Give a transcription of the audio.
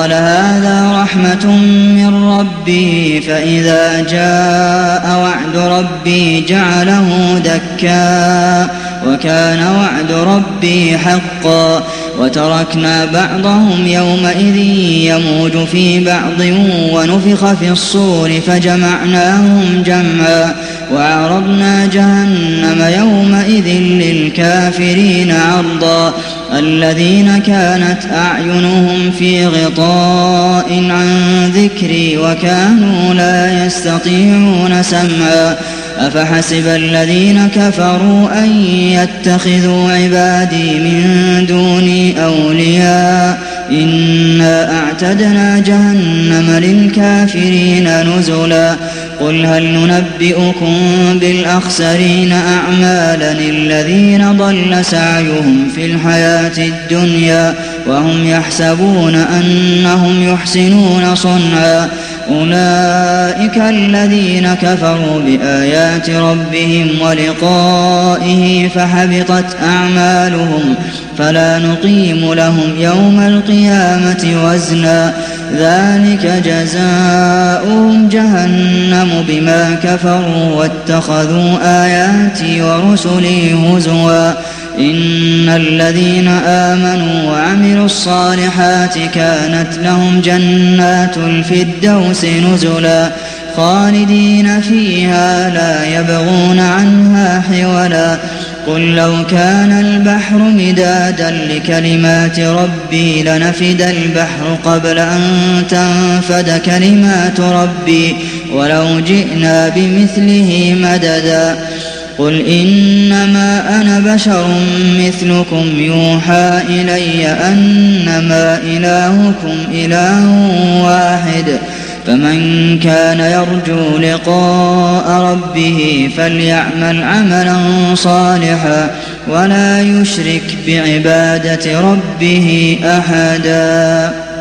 قال هذا رحمة من ربي فإذا جاء وعد ربي جعله دكا وكان وعد ربي حقا وتركنا بعضهم يومئذ يموج في بعض ونفخ في الصور فجمعناهم جمعا وعرضنا جهنم يومئذ للكافرين عرضا الذين كانت أعينهم في غطاء عن ذكري وكانوا لا يستطيعون سمعا أفحسب الذين كفروا أن يتخذوا عبادي من دوني أولياء إنا أعتدنا جهنم للكافرين نزلا قل هل ننبئكم بالأخسرين أعمالا الذين ضل سعيهم في الحياة الدنيا وهم يحسبون أنهم يحسنون صنعا أولئك الذين كفروا بآيات ربهم ولقائه فحبطت أعمالهم فلا نقيم لهم يوم القيامة وزنا ذلك جزاؤهم جهنم بما كفروا واتخذوا آياتي ورسلي هزوا إن الذين آمنوا وعملوا الصالحات كانت لهم جنات الفردوس نزلا خالدين فيها لا يبغون عنها حولا قل لو كان البحر مدادا لكلمات ربي لنفد البحر قبل أن تنفد كلمات ربي ولو جئنا بمثله مددا قل إنما أنا بشر مثلكم يوحى إلي أنما إلهكم إله واحد فمن كان يرجو لقاء ربه فليعمل عملا صالحا ولا يشرك بعبادة ربه أحدا